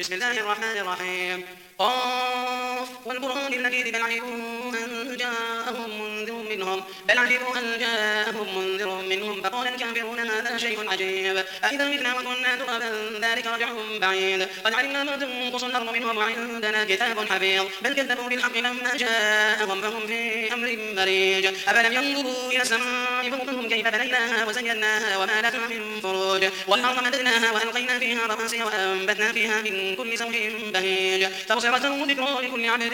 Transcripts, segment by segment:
بسم الله الرحمن الرحيم. قاف والقرآن المجيد بل عجبوا أن جاءهم منذر منهم فقال الكافرون هذا شيء عجيب أإذا متنا وكنا ترابا ذلك رجع بعيد قد علمنا ما تنقص الأرض منهم وعندنا كتاب حفيظ بل كذبوا بالحق لما جاءهم فهم في أمر مريج أفلم ينظروا إلى السماء فوقهم كيف بنيناها وزيناها وما لها من فروج والأرض مددناها وألقينا فيها رواسي وأنبتنا فيها من كل زوج بهيج تبصرة وذكرى لكل عبد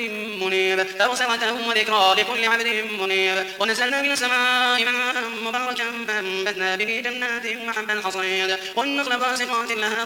منيب ونزلنا من السماء ماء مباركا فأنبتنا به جنات وحب الحصيد والنخل باسقات لها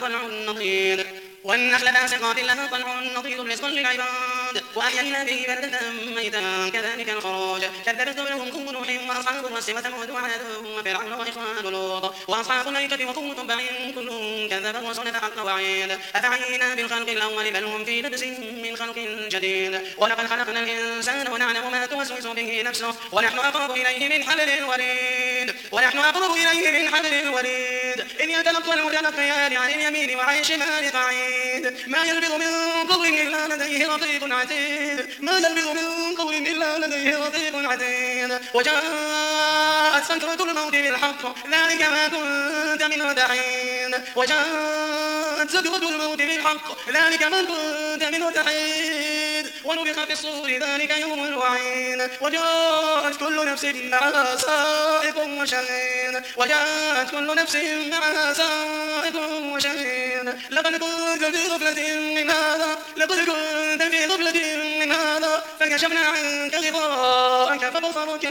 طلع نضيد رزقا للعباد وأحيينا به بلدة ميتا كذلك الخروج كذبت قبلهم قوم نوح وأصحاب الرس وثمود وعاد وفرعون وإخوان لوط وأصحاب الأيكة وقوم تبع كل كذب الرسل فحق وعيد أفعينا بالخلق الأول بل هم في لبس من خلق جديد ولقد خلقنا الإنسان ونعلم ما توسوس به نفسه ونحن أقرب إليه من حبل الوريد إذ يتلقى المتلقيان عن اليمين وعن الشمال قعيد ما يلفظ من قول إلا لديه رقيب عتيد وجاءت سكرة الموت بالحق ذلك ما كنت منه تحيد ونفخ في الصور ذلك يوم الوعيد وجاءت كل نفس معها سائق وشهيد لقد كنت في غفلة من هذا فكشفنا عنك غطاءك فبصرك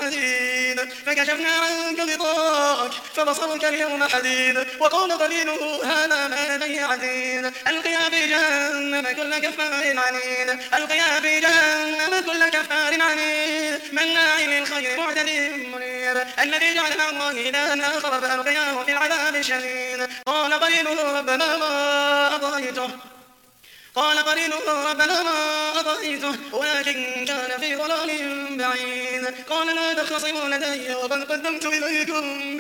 اليوم حديد وقال قليله هذا ما لدي عتيد ألقيا في جهنم كل كفار عنيد مناع للخير معتد مريب الذي جعل مع الله إلها آخر فألقياه في العذاب الشديد قال قرينه ربنا ما أطغيته ولكن كان في ضلال بعيد قال لا تختصموا لدي وقد قدمت إليكم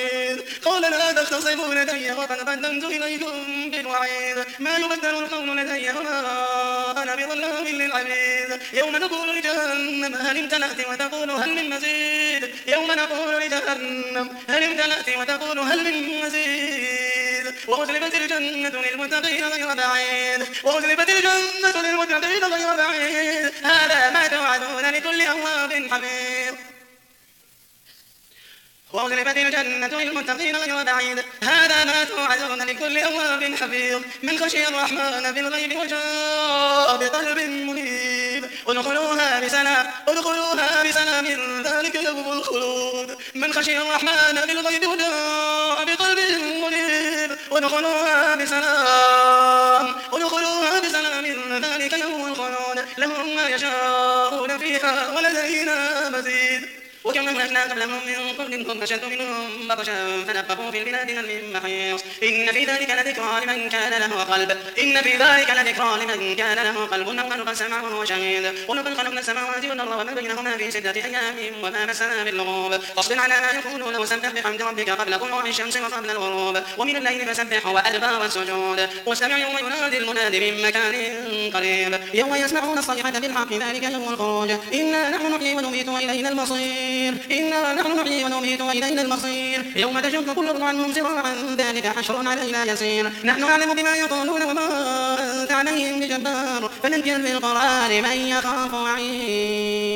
بالوعيد ما يبدل القول لدي وما أنا بظلام للعبيد يوم نقول لجهنم هل امتلأت وتقول هل من مزيد وأزلفت الجنة للمتقين غير بعيد هذا ما توعدون لكل أواب حفيظ وأزلفت الجنة للمتقين غير بعيد هذا ما توعدون لكل أواب حفيظ من خشي الرحمن بالغيب وجاء بقلب منيب ادخلوها بسلام ذلك يوم الخلود من خشي الرحمن بالغيب وجاء بقلب منيب ادخلوها بسلام ذلك يوم الخلود لهم ما يشاءون فيها ولدينا مزيد وكم أهلكنا قبلهم من قرن هم أشد منهم بطشا فنفخوا في البلاد هل من محيص إن في ذلك لذكرى لمن كان له قلب أو ألقى السمع وهو شهيد ولقد خلقنا السماوات والأرض وما بينهما في 6 أيام وما مسنا باللغوب فاصبر على ما يقولون وسبح بحمد ربك قبل طلوع الشمس وقبل الغروب ومن الليل فسبح وأدبار السجود واستمع يوم ينادي المناد من مكان قريب يوم يسمعون الصيحة بالحق ذلك يوم الخروج إنا نحن نحيي ونميت وإلينا المصير يوم تشق كل أرض عنهم سراعا ذلك حشر علينا يسير نحن أعلم بما يقولون وما أنت عليهم بجبار فذكر بالقرآن من يخاف وعيد.